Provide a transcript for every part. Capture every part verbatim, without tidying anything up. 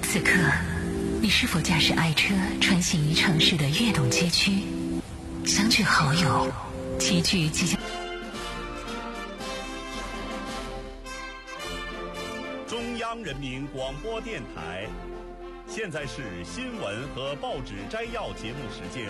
此刻，你是否驾驶爱车穿行于城市的跃动街区，相聚好友，齐聚即将。 中央人民广播电台，现在是新闻和报纸摘要节目时间。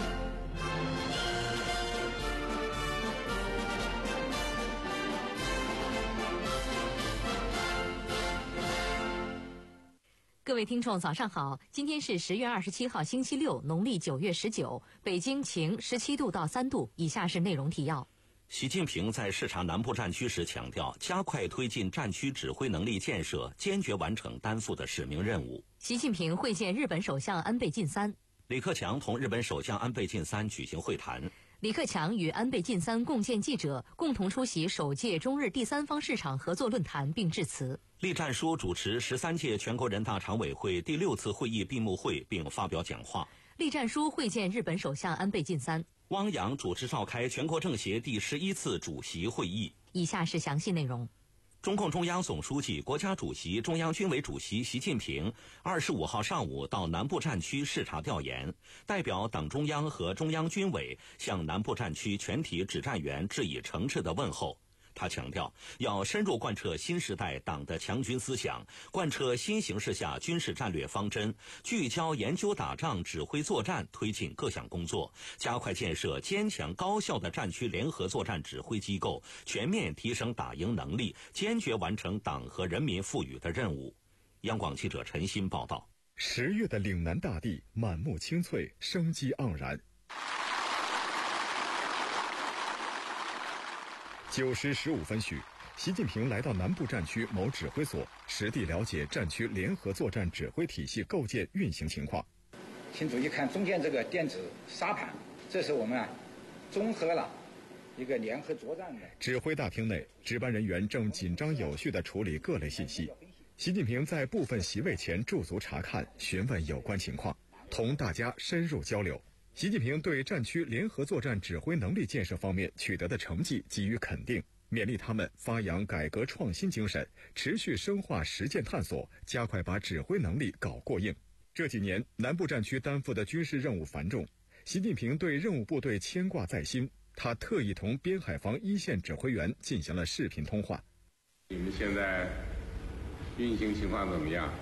各位听众早上好，今天是十月二十七号星期六，农历九月十九，北京晴，十七度到三度。以下是内容提要。 习近平在视察南部战区时强调，加快推进战区指挥能力建设，坚决完成担负的使命任务。 习近平会见日本首相安倍晋三。 李克强同日本首相安倍晋三举行会谈。 李克强与安倍晋三共见记者，共同出席首届中日第三方市场合作论坛并致辞。 栗战书主持十三届全国人大常委会第六次会议闭幕会并发表讲话。 栗战书会见日本首相安倍晋三。 汪洋主持召开全国政协第十一次主席会议。 以下是详细内容。 中共中央总书记、国家主席、中央军委主席习近平二十五号上午到南部战区视察调研，代表党中央和中央军委向南部战区全体指战员致以诚挚的问候。他强调，要深入贯彻新时代党的强军思想，贯彻新形势下军事战略方针，聚焦研究打仗、指挥作战，推进各项工作，加快建设坚强高效的战区联合作战指挥机构，全面提升打赢能力，坚决完成党和人民赋予的任务。央广记者陈鑫报道。 十月的岭南大地满目青翠，生机盎然。九时十五分许，习近平来到南部战区某指挥所，实地了解战区联合作战指挥体系构建运行情况。 请注意看中间这个电子沙盘，这是我们啊综合了一个联合作战的。 指挥大厅内，值班人员正紧张有序地处理各类信息。习近平在部分席位前驻足查看，询问有关情况，同大家深入交流。习近平对战区联合作战指挥能力建设方面取得的成绩给予肯定，勉励他们发扬改革创新精神，持续深化实践探索，加快把指挥能力搞过硬。这几年，南部战区担负的军事任务繁重，习近平对任务部队牵挂在心，他特意同边海防一线指挥员进行了视频通话。 你们现在运行情况怎么样？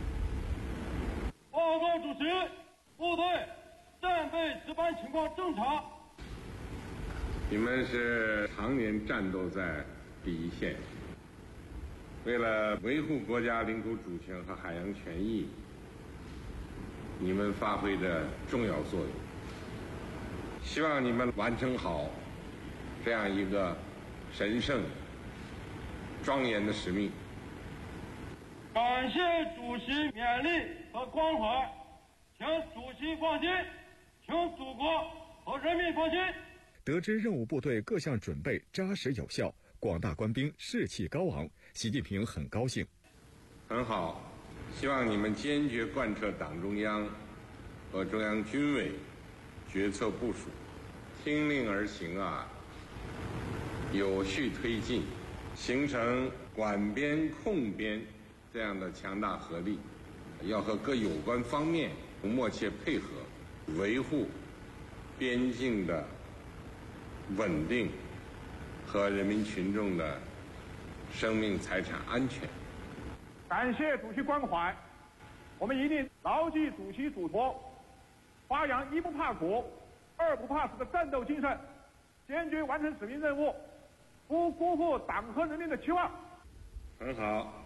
报告主席，部队战备值班情况正常。 你们是常年战斗在第一线，为了维护国家领土主权和海洋权益，你们发挥着重要作用。希望你们完成好这样一个神圣、庄严的使命。 感谢主席勉励和关怀，请主席放心，请祖国和人民放心。 得知任务部队各项准备扎实有效，广大官兵士气高昂，习近平很高兴。 很好，希望你们坚决贯彻党中央和中央军委决策部署，听令而行啊，有序推进，形成管边控边这样的强大合力。要和各有关方面默契配合，维护边境的稳定和人民群众的生命财产安全。 感谢主席关怀，我们一定牢记主席嘱托，发扬一不怕苦、二不怕死的战斗精神，坚决完成使命任务，不辜负党和人民的期望。 很好。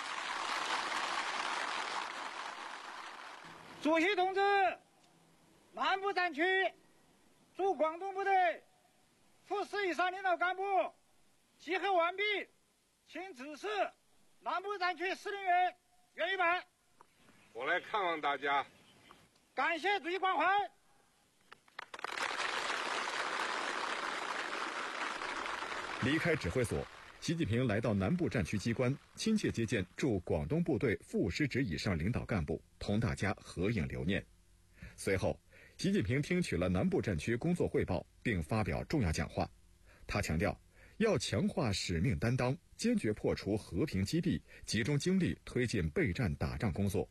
主席同志，南部战区驻广东部队副师以上领导干部集合完毕，请指示南部战区司令员袁一板。 我来看望大家。 感谢主席关怀。 离开指挥所，习近平来到南部战区机关，亲切接见驻广东部队副师职以上领导干部，同大家合影留念。随后，习近平听取了南部战区工作汇报，并发表重要讲话。他强调，要强化使命担当，坚决破除和平积弊，集中精力推进备战打仗工作。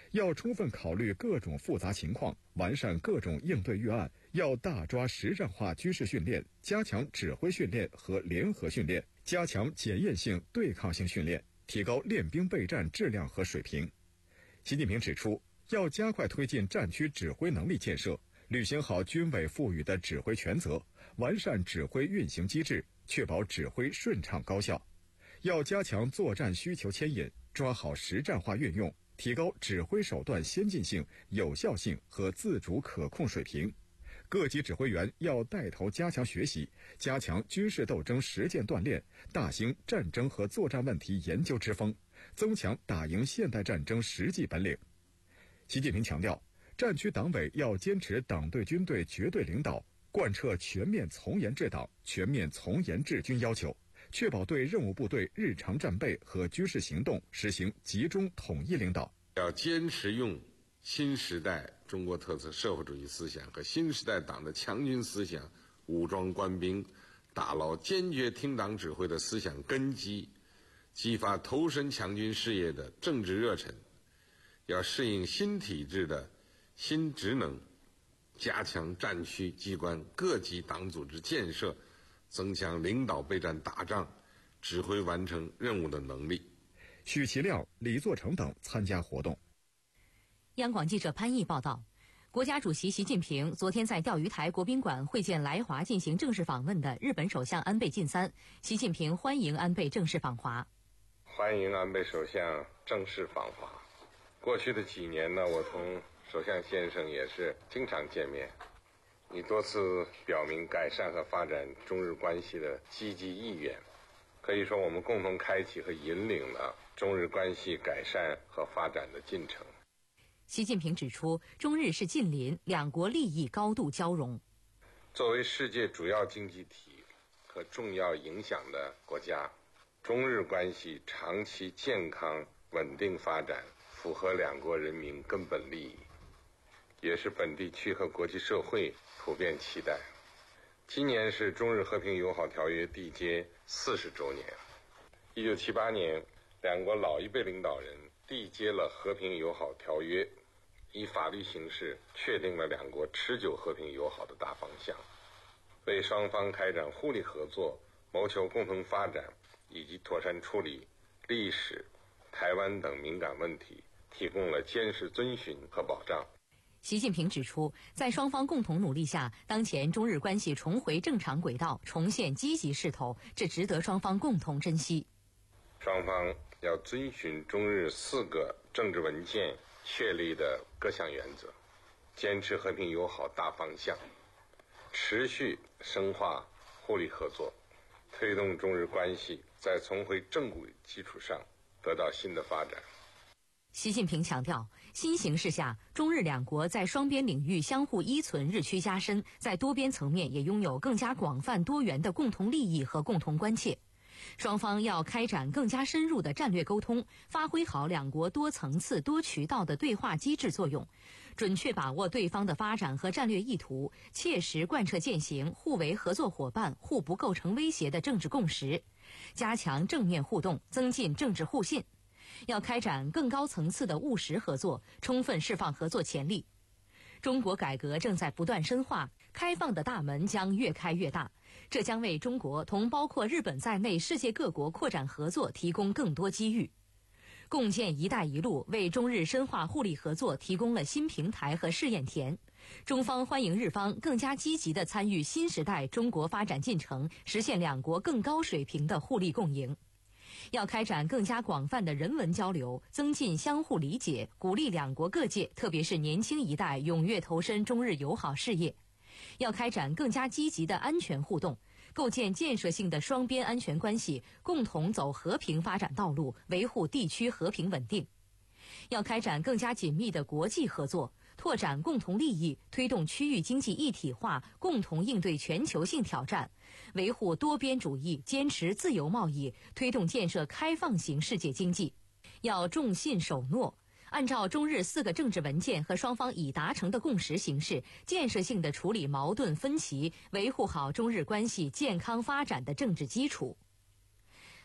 要充分考虑各种复杂情况，完善各种应对预案，要大抓实战化军事训练，加强指挥训练和联合训练，加强检验性、对抗性训练，提高练兵备战质量和水平。习近平指出，要加快推进战区指挥能力建设，履行好军委赋予的指挥权责，完善指挥运行机制，确保指挥顺畅高效。要加强作战需求牵引，抓好实战化运用，提高指挥手段先进性、有效性和自主可控水平。各级指挥员要带头加强学习，加强军事斗争实践锻炼，大兴战争和作战问题研究之风，增强打赢现代战争实际本领。习近平强调，战区党委要坚持党对军队绝对领导，贯彻全面从严治党、全面从严治军要求，确保对任务部队日常战备和军事行动实行集中统一领导。 要坚持用新时代中国特色社会主义思想和新时代党的强军思想武装官兵，打牢坚决听党指挥的思想根基，激发投身强军事业的政治热忱。要适应新体制的新职能，加强战区机关各级党组织建设，增强领导备战打仗、指挥完成任务的能力。 许其亮、李作成等参加活动。 央广记者潘毅报道，国家主席习近平昨天在钓鱼台国宾馆会见来华进行正式访问的日本首相安倍晋三。习近平欢迎安倍正式访华。 欢迎安倍首相正式访华。过去的几年呢，我同首相先生也是经常见面，你多次表明改善和发展中日关系的积极意愿，可以说我们共同开启和引领了中日关系改善和发展的进程。 习近平指出，中日是近邻，两国利益高度交融。 作为世界主要经济体和重要影响的国家，中日关系长期健康稳定发展，符合两国人民根本利益，也是本地区和国际社会普遍期待。今年是中日和平友好条约缔结四十周年。一九七八年，两国老一辈领导人缔结了和平友好条约，以法律形式确定了两国持久和平友好的大方向，为双方开展互利合作、谋求共同发展以及妥善处理历史、台湾等敏感问题提供了坚实遵循和保障。 习近平指出，在双方共同努力下，当前中日关系重回正常轨道，重现积极势头，这值得双方共同珍惜。 双方要遵循中日四个政治文件确立的各项原则，坚持和平友好大方向，持续深化互利合作，推动中日关系在重回正轨基础上得到新的发展。 习近平强调，新形势下，中日两国在双边领域相互依存日趋加深，在多边层面也拥有更加广泛多元的共同利益和共同关切。双方要开展更加深入的战略沟通，发挥好两国多层次多渠道的对话机制作用，准确把握对方的发展和战略意图，切实贯彻践行互为合作伙伴、互不构成威胁的政治共识，加强正面互动，增进政治互信。要开展更高层次的务实合作，充分释放合作潜力。中国改革正在不断深化，开放的大门将越开越大，这将为中国同包括日本在内世界各国扩展合作提供更多机遇。共建“一带一路”为中日深化互利合作提供了新平台和试验田。中方欢迎日方更加积极地参与新时代中国发展进程，实现两国更高水平的互利共赢。要开展更加广泛的人文交流，增进相互理解，鼓励两国各界，特别是年轻一代踊跃投身中日友好事业。要开展更加积极的安全互动，构建建设性的双边安全关系，共同走和平发展道路，维护地区和平稳定。要开展更加紧密的国际合作，拓展共同利益，推动区域经济一体化，共同应对全球性挑战，维护多边主义，坚持自由贸易，推动建设开放型世界经济。要重信守诺，按照中日四个政治文件和双方已达成的共识形式，建设性地处理矛盾分歧，维护好中日关系健康发展的政治基础。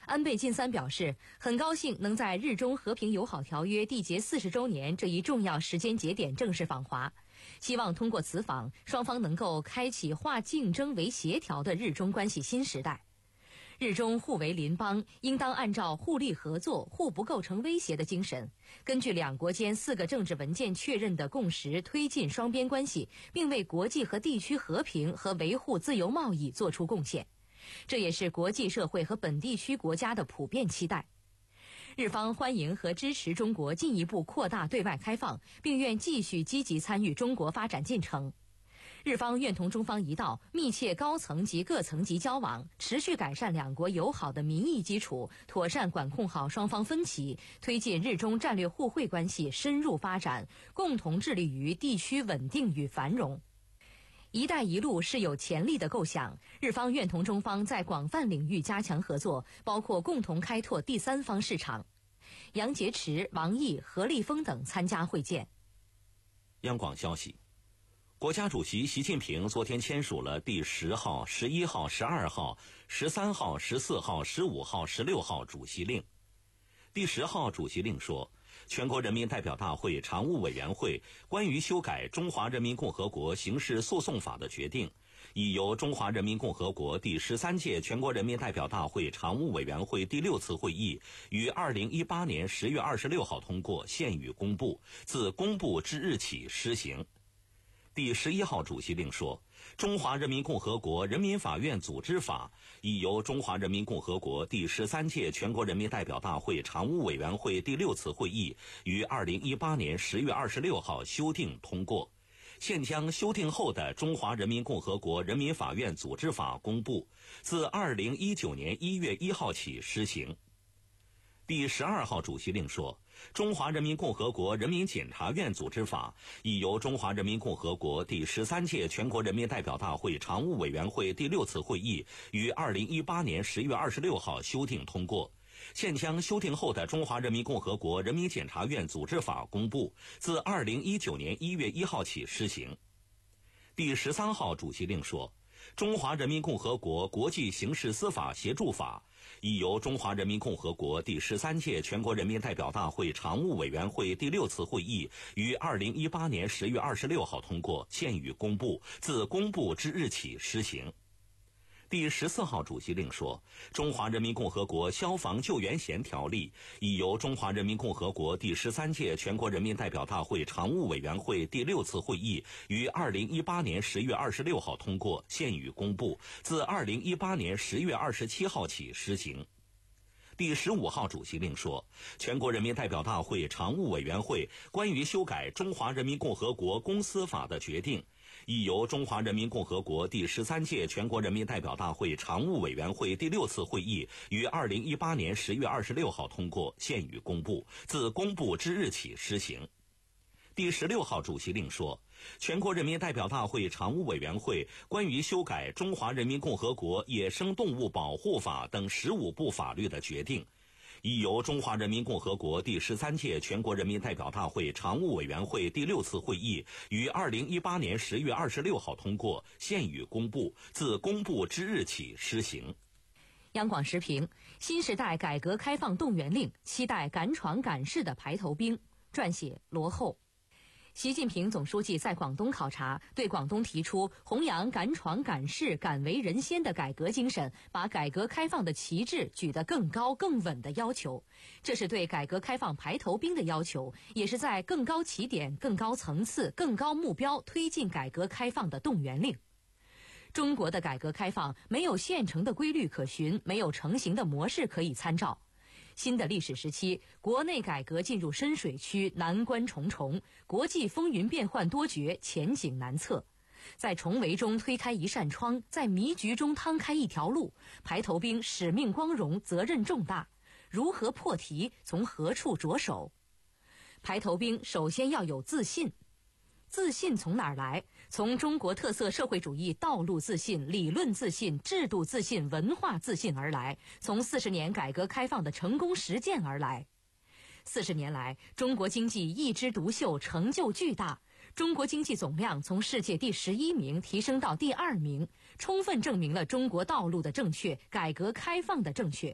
安倍晋三表示，很高兴能在日中和平友好条约缔结四十周年这一重要时间节点正式访华，希望通过此访，双方能够开启化竞争为协调的日中关系新时代。日中互为邻邦，应当按照互利合作、互不构成威胁的精神，根据两国间四个政治文件确认的共识，推进双边关系，并为国际和地区和平和维护自由贸易做出贡献。这也是国际社会和本地区国家的普遍期待。日方欢迎和支持中国进一步扩大对外开放，并愿继续积极参与中国发展进程。日方愿同中方一道，密切高层级各层级交往，持续改善两国友好的民意基础，妥善管控好双方分歧，推进日中战略互惠关系深入发展，共同致力于地区稳定与繁荣。一带一路是有潜力的构想，日方愿同中方在广泛领域加强合作，包括共同开拓第三方市场。杨洁篪、王毅、何立峰等参加会见。 央广消息，国家主席习近平昨天签署了第十号、十一号、十二号、十三号、十四号、十五号、十六号主席令。第十号主席令说，全国人民代表大会常务委员会关于修改《中华人民共和国刑事诉讼法》的决定，已由中华人民共和国第十三届全国人民代表大会常务委员会第六次会议于二零一八年十月二十六号通过，现予公布，自公布之日起施行。第十一号主席令说，中华人民共和国人民法院组织法已由中华人民共和国第十三届全国人民代表大会常务委员会第六次会议于二零一八年十月二十六号修订通过，现将修订后的中华人民共和国人民法院组织法公布，自二零一九年一月一号起施行。第十二号主席令说，中华人民共和国人民检察院组织法已由中华人民共和国第十三届全国人民代表大会常务委员会第六次会议于二零一八年十月二十六号修订通过，现将修订后的中华人民共和国人民检察院组织法公布，自二零一九年一月一号起施行。第十三号主席令说，中华人民共和国国际刑事司法协助法已由中华人民共和国第十三届全国人民代表大会常务委员会第六次会议于二零一八年十月二十六号通过，现予公布，自公布之日起施行。第十四号主席令说，中华人民共和国消防救援险条例已由中华人民共和国第十三届全国人民代表大会常务委员会第六次会议于二零一八年十月二十六号通过，现予公布，自二零一八年十月二十七号起施行。第十五号主席令说，全国人民代表大会常务委员会关于修改《中华人民共和国公司法》的决定，已由中华人民共和国第十三届全国人民代表大会常务委员会第六次会议于二零一八年十月二十六号通过，现予公布，自公布之日起施行。第十六号主席令说，全国人民代表大会常务委员会关于修改《中华人民共和国野生动物保护法》等十五部法律的决定，已由中华人民共和国第十三届全国人民代表大会常务委员会第六次会议于二零一八年十月二十六号通过，现予公布，自公布之日起施行。 央广时评：新时代改革开放动员令，期待敢闯敢试的排头兵。撰写罗厚。习近平总书记在广东考察，对广东提出弘扬敢闯敢试敢为人先的改革精神，把改革开放的旗帜举得更高更稳的要求。这是对改革开放排头兵的要求，也是在更高起点、更高层次、更高目标推进改革开放的动员令。中国的改革开放没有现成的规律可循，没有成型的模式可以参照。新的历史时期，国内改革进入深水区，难关重重，国际风云变幻多绝，前景难测。在重围中推开一扇窗，在迷局中趟开一条路，排头兵使命光荣，责任重大。如何破题？从何处着手？排头兵首先要有自信。自信从哪儿来？从中国特色社会主义道路自信、理论自信、制度自信、文化自信而来，从四十年改革开放的成功实践而来。四十年来，中国经济一枝独秀，成就巨大。中国经济总量从世界第十一名提升到第二名，充分证明了中国道路的正确，改革开放的正确。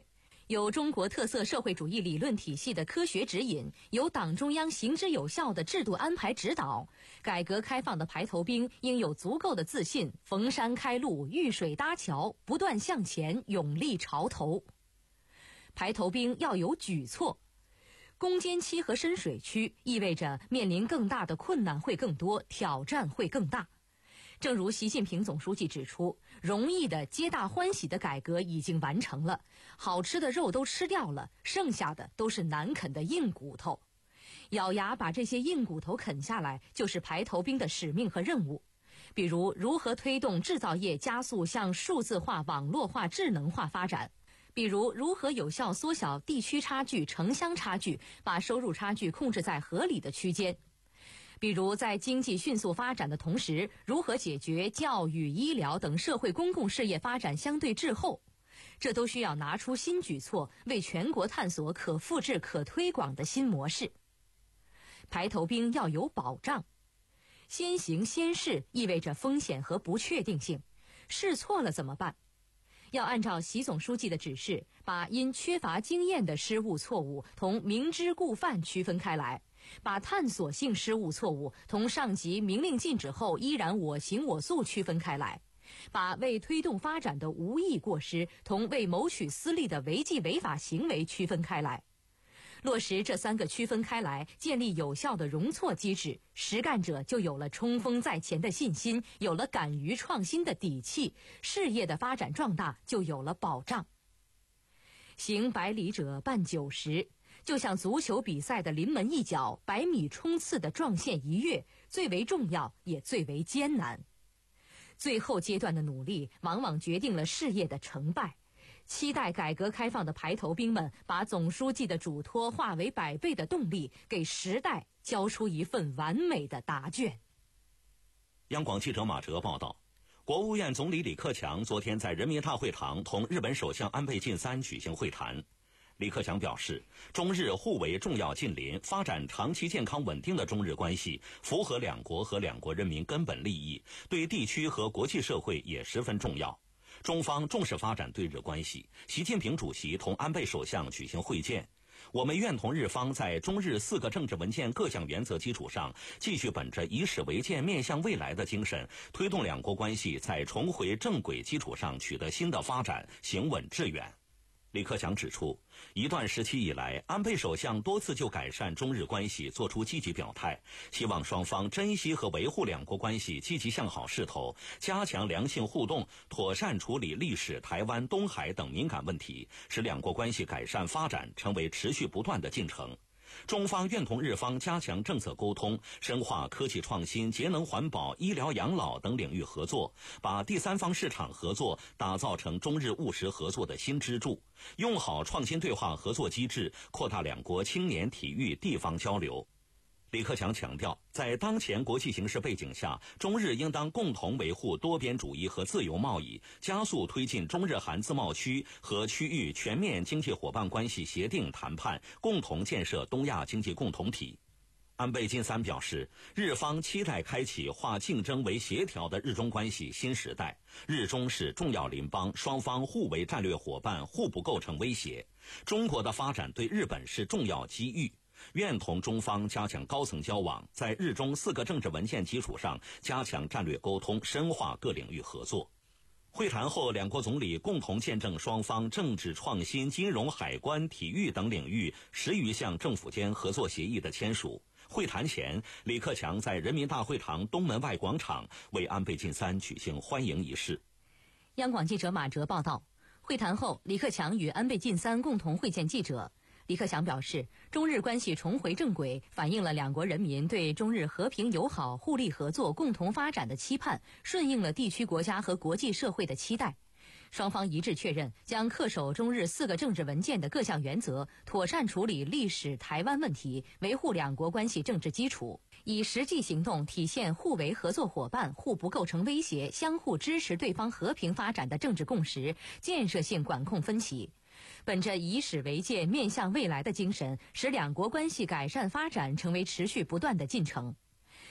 有中国特色社会主义理论体系的科学指引，有党中央行之有效的制度安排指导，改革开放的排头兵应有足够的自信，逢山开路，遇水搭桥，不断向前，勇立潮头。排头兵要有举措。攻坚期和深水区意味着面临更大的困难会更多，挑战会更大。正如习近平总书记指出，容易的皆大欢喜的改革已经完成了，好吃的肉都吃掉了，剩下的都是难啃的硬骨头。咬牙把这些硬骨头啃下来，就是排头兵的使命和任务。比如，如何推动制造业加速向数字化、网络化、智能化发展；比如，如何有效缩小地区差距、城乡差距，把收入差距控制在合理的区间。比如，在经济迅速发展的同时，如何解决教育、医疗等社会公共事业发展相对滞后，这都需要拿出新举措，为全国探索可复制、可推广的新模式。排头兵要有保障，先行先试意味着风险和不确定性，试错了怎么办？要按照习总书记的指示，把因缺乏经验的失误错误同明知故犯区分开来，把探索性失误错误同上级明令禁止后依然我行我素区分开来，把为推动发展的无意过失同为谋取私利的违纪违法行为区分开来。落实这三个区分开来，建立有效的容错机制，实干者就有了冲锋在前的信心，有了敢于创新的底气，事业的发展壮大就有了保障。行百里者半九十，就像足球比赛的临门一脚，百米冲刺的撞线一跃，最为重要也最为艰难。最后阶段的努力往往决定了事业的成败。期待改革开放的排头兵们把总书记的嘱托化为百倍的动力，给时代交出一份完美的答卷。 央广记者马哲报道，国务院总理李克强昨天在人民大会堂同日本首相安倍晋三举行会谈。李克强表示，中日互为重要近邻，发展长期健康稳定的中日关系符合两国和两国人民根本利益，对地区和国际社会也十分重要。中方重视发展对日关系，习近平主席同安倍首相举行会见。我们愿同日方在中日四个政治文件各项原则基础上，继续本着以史为鉴、面向未来的精神，推动两国关系在重回正轨基础上取得新的发展，行稳致远。李克强指出，一段时期以来，安倍首相多次就改善中日关系作出积极表态，希望双方珍惜和维护两国关系积极向好势头，加强良性互动，妥善处理历史、台湾、东海等敏感问题，使两国关系改善发展成为持续不断的进程。中方愿同日方加强政策沟通，深化科技创新、节能环保、医疗养老等领域合作，把第三方市场合作打造成中日务实合作的新支柱，用好创新对话合作机制，扩大两国青年体育地方交流。李克强强调，在当前国际形势背景下，中日应当共同维护多边主义和自由贸易，加速推进中日韩自贸区和区域全面经济伙伴关系协定谈判，共同建设东亚经济共同体。安倍晋三表示，日方期待开启化竞争为协调的日中关系新时代，日中是重要邻邦，双方互为战略伙伴，互不构成威胁。中国的发展对日本是重要机遇。愿同中方加强高层交往，在日中四个政治文件基础上加强战略沟通，深化各领域合作。会谈后，两国总理共同见证双方政治创新、金融、海关、体育等领域十余项政府间合作协议的签署。会谈前，李克强在人民大会堂东门外广场为安倍晋三举行欢迎仪式。 央广记者马哲报道，会谈后，李克强与安倍晋三共同会见记者。李克强表示，中日关系重回正轨，反映了两国人民对中日和平友好、互利合作、共同发展的期盼，顺应了地区国家和国际社会的期待。双方一致确认，将恪守中日四个政治文件的各项原则，妥善处理历史台湾问题，维护两国关系政治基础，以实际行动体现互为合作伙伴、互不构成威胁、相互支持对方和平发展的政治共识，建设性管控分歧。本着以史为鉴、面向未来的精神，使两国关系改善发展成为持续不断的进程。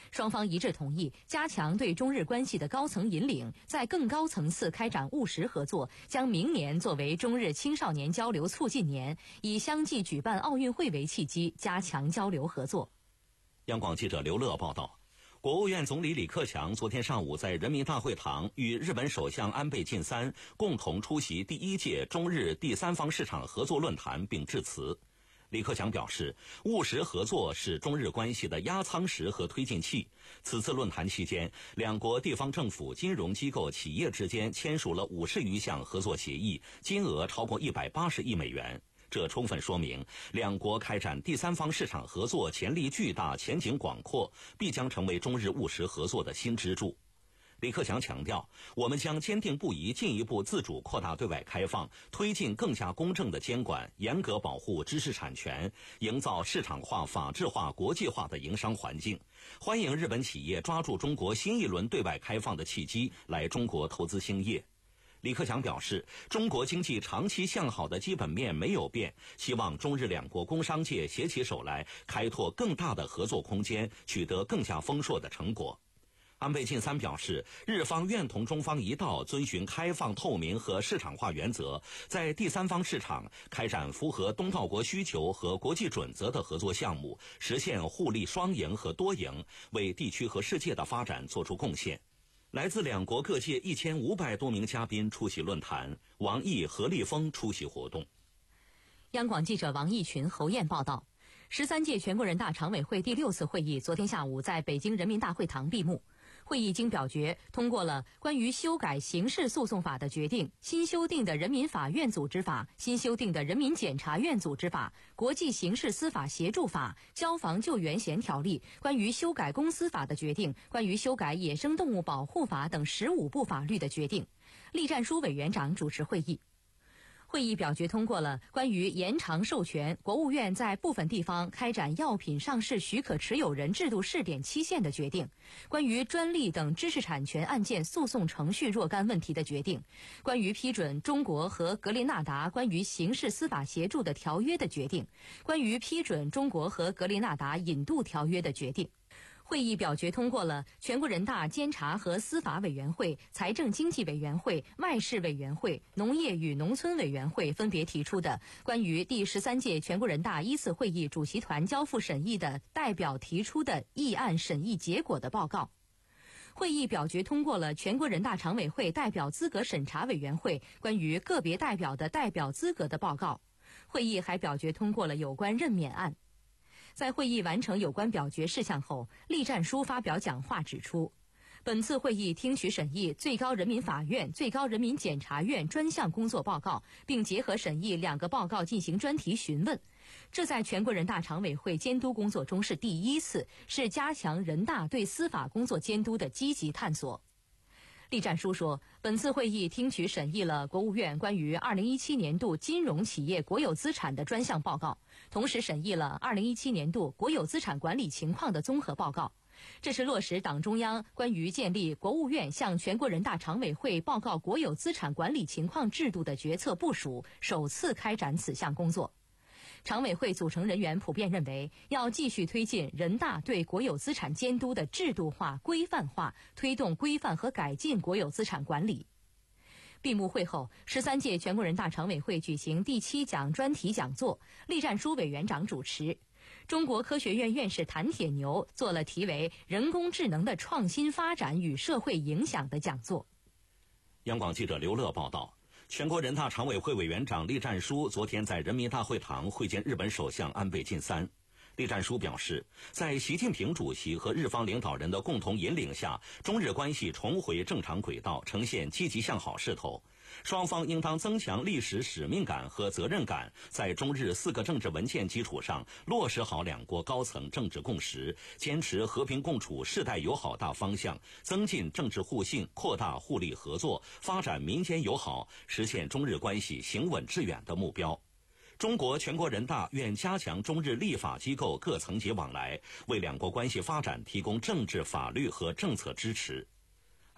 双方一致同意加强对中日关系的高层引领，在更高层次开展务实合作，将明年作为中日青少年交流促进年，以相继举办奥运会为契机，加强交流合作。 央广记者刘乐报道。国务院总理李克强昨天上午在人民大会堂与日本首相安倍晋三共同出席第一届中日第三方市场合作论坛并致辞。李克强表示，务实合作是中日关系的压舱石和推进器。此次论坛期间，两国地方政府、金融机构、企业之间签署了五十余项合作协议，金额超过一百八十亿美元。这充分说明，两国开展第三方市场合作潜力巨大、前景广阔，必将成为中日务实合作的新支柱。李克强强调，我们将坚定不移进一步自主扩大对外开放，推进更加公正的监管，严格保护知识产权，营造市场化、法治化、国际化的营商环境。欢迎日本企业抓住中国新一轮对外开放的契机，来中国投资兴业。李克强表示，中国经济长期向好的基本面没有变，希望中日两国工商界携起手来，开拓更大的合作空间，取得更加丰硕的成果。安倍晋三表示，日方愿同中方一道，遵循开放、透明和市场化原则，在第三方市场开展符合东道国需求和国际准则的合作项目，实现互利双赢和多赢，为地区和世界的发展做出贡献。来自两国各界一千五百多名嘉宾出席论坛，王毅、何立峰出席活动。 央广记者王毅群、侯燕报道。十三届全国人大常委会第六次会议昨天下午在北京人民大会堂闭幕。会议经表决通过了关于修改刑事诉讼法的决定、新修订的人民法院组织法、新修订的人民检察院组织法、国际刑事司法协助法、交防救援险条例、关于修改公司法的决定、关于修改野生动物保护法等十五部法律的决定。栗战书委员长主持会议。会议表决通过了关于延长授权国务院在部分地方开展药品上市许可持有人制度试点期限的决定，关于专利等知识产权案件诉讼程序若干问题的决定，关于批准中国和格林纳达关于刑事司法协助的条约的决定，关于批准中国和格林纳达引渡条约的决定。会议表决通过了全国人大监察和司法委员会、财政经济委员会、外事委员会、农业与农村委员会分别提出的关于第十三届全国人大一次会议主席团交付审议的代表提出的议案审议结果的报告。会议表决通过了全国人大常委会代表资格审查委员会关于个别代表的代表资格的报告。会议还表决通过了有关任免案。在会议完成有关表决事项后，栗战书发表讲话指出，本次会议听取审议最高人民法院、最高人民检察院专项工作报告，并结合审议两个报告进行专题询问。这在全国人大常委会监督工作中是第一次，是加强人大对司法工作监督的积极探索。栗战书说，本次会议听取审议了国务院关于二零一七年度金融企业国有资产的专项报告，同时审议了二零一七年度国有资产管理情况的综合报告。这是落实党中央关于建立国务院向全国人大常委会报告国有资产管理情况制度的决策部署，首次开展此项工作。常委会组成人员普遍认为，要继续推进人大对国有资产监督的制度化、规范化，推动规范和改进国有资产管理。闭幕会后，十三届全国人大常委会举行第七讲专题讲座，栗战书委员长主持。中国科学院院士谭铁牛做了题为“人工智能的创新发展与社会影响”的讲座。 央广记者刘乐报道。全国人大常委会委员长栗战书昨天在人民大会堂会见日本首相安倍晋三。栗战书表示，在习近平主席和日方领导人的共同引领下，中日关系重回正常轨道，呈现积极向好势头。双方应当增强历史使命感和责任感，在中日四个政治文件基础上落实好两国高层政治共识，坚持和平共处世代友好大方向，增进政治互信，扩大互利合作，发展民间友好，实现中日关系行稳致远的目标。中国全国人大愿加强中日立法机构各层级往来，为两国关系发展提供政治、法律和政策支持。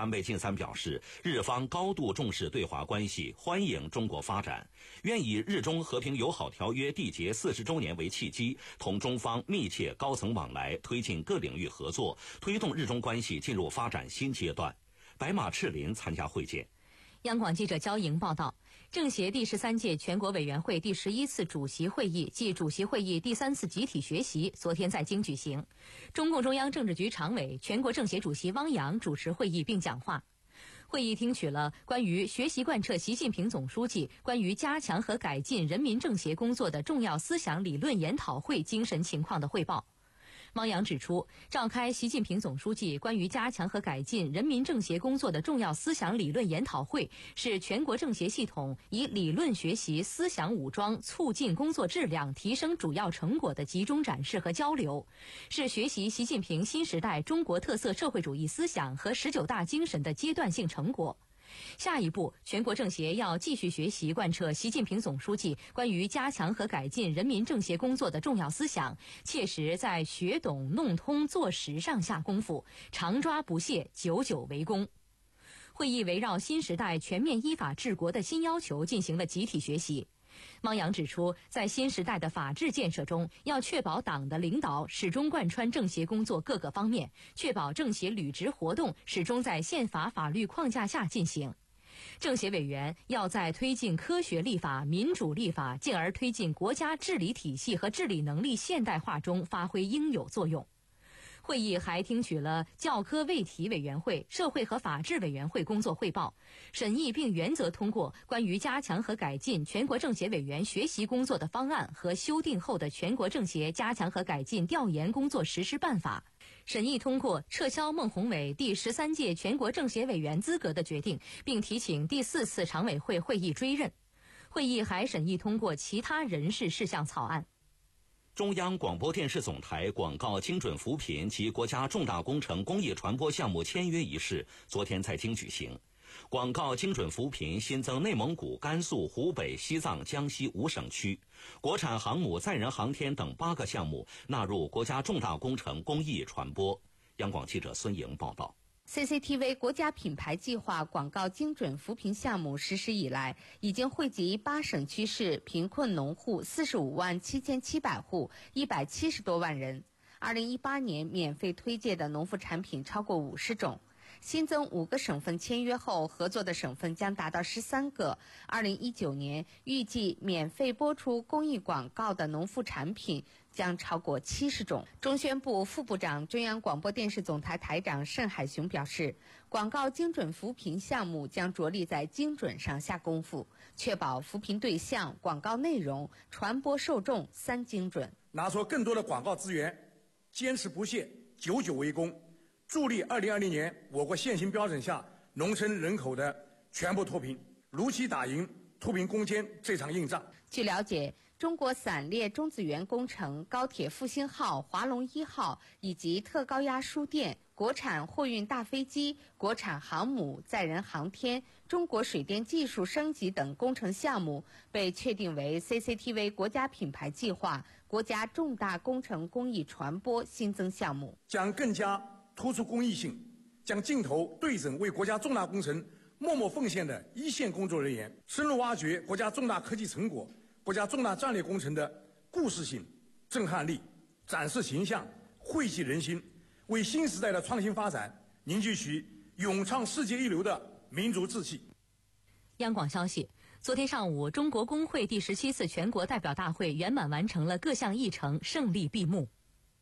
安倍晋三表示，日方高度重视对华关系，欢迎中国发展，愿以日中和平友好条约缔结四十周年为契机，同中方密切高层往来，推进各领域合作，推动日中关系进入发展新阶段。白马赤林参加会见。 央广记者焦莹报道，政协第十三届全国委员会第十一次主席会议暨主席会议第三次集体学习昨天在京举行。中共中央政治局常委、全国政协主席汪洋主持会议并讲话。会议听取了关于学习贯彻习近平总书记关于加强和改进人民政协工作的重要思想理论研讨会精神情况的汇报。汪洋指出，召开习近平总书记关于加强和改进人民政协工作的重要思想理论研讨会，是全国政协系统以理论学习、思想武装、促进工作质量、提升主要成果的集中展示和交流，是学习习近平新时代中国特色社会主义思想和十九大精神的阶段性成果。下一步，全国政协要继续学习贯彻习近平总书记关于加强和改进人民政协工作的重要思想，切实在学懂、弄通、做实上下功夫，常抓不懈，久久为功。会议围绕新时代全面依法治国的新要求进行了集体学习。汪洋指出，在新时代的法治建设中，要确保党的领导始终贯穿政协工作各个方面，确保政协履职活动始终在宪法法律框架下进行。政协委员要在推进科学立法、民主立法，进而推进国家治理体系和治理能力现代化中发挥应有作用。会议还听取了教科卫体委员会、社会和法制委员会工作汇报，审议并原则通过关于加强和改进全国政协委员学习工作的方案和修订后的全国政协加强和改进调研工作实施办法，审议通过撤销孟宏伟第十三届全国政协委员资格的决定，并提请第四次常委会会议追认。会议还审议通过其他人事事项草案。 中央广播电视总台广告精准扶贫及国家重大工程公益传播项目签约仪式昨天在京举行。广告精准扶贫新增内蒙古、甘肃、湖北、西藏、江西五省区，国产航母、载人航天等八个项目纳入国家重大工程公益传播。央广记者孙莹报道。 C C T V 国家品牌计划广告精准扶贫项目实施以来，已经惠及八省区市贫困农户四十五万七千七百户，一百七十多万人。二零一八年免费推介的农副产品超过五十种。新增五个省份签约后，合作的省份将达到十三个。二零一九年预计免费播出公益广告的农副产品将超过七十种。中宣部副部长、中央广播电视总台台长盛海雄表示，广告精准扶贫项目将着力在精准上下功夫，确保扶贫对象、广告内容、传播受众三精准。 拿出更多的广告资源，坚持不懈，久久为功。助力二零二零年我国现行标准下农村人口的全部脱贫，如期打赢脱贫攻坚这场硬仗。 据了解，中国散裂中子源工程、高铁复兴号、华龙一号以及特高压输电、国产货运大飞机、国产航母、载人航天、中国水电技术升级等工程项目被确定为 C C T V 国家品牌计划国家重大工程公益传播新增项目， 将更加突出公益性，将镜头对准为国家重大工程默默奉献的一线工作人员，深入挖掘国家重大科技成果、国家重大战略工程的故事性、震撼力，展示形象，汇集人心，为新时代的创新发展凝聚起勇创世界一流的民族志气。 央广消息，昨天上午，中国工会第十七次全国代表大会圆满完成了各项议程，胜利闭幕。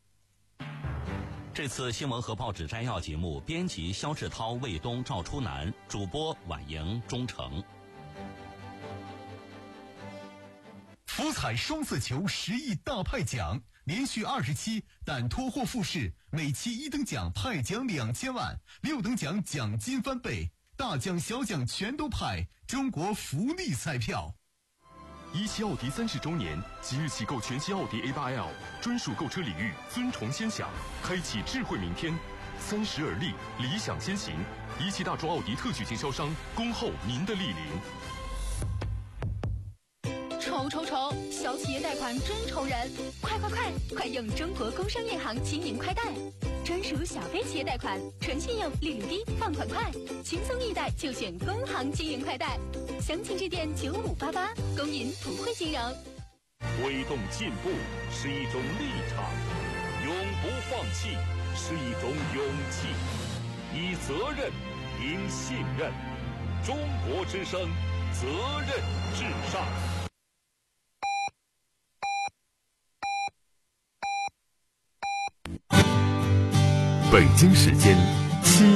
这次新闻和报纸摘要节目，编辑肖志涛、魏东、赵初南，主播婉莹、钟诚。 福彩双色球十亿大派奖，连续二十期但脱获复试，每期一等奖派奖两千万，六等奖奖金翻倍，大奖小奖全都派，中国福利彩票。 一汽奥迪三十周年，即日起购全新奥迪 A 八 L 专属购车礼遇，尊崇先享，开启智慧明天。三十而立，理想先行。一汽大众奥迪特许经销商，恭候您的莅临。 愁愁愁，小企业贷款真愁人！快快快，快用中国工商银行青银快贷！ 专属小微企业贷款，纯信用，利率低，放款快，轻松易贷就选工行金银快贷。详情致电九五八八，工银普惠金融。 推动进步是一种立场，永不放弃是一种勇气，以责任赢信任。中国之声，责任至上。 北京时间七。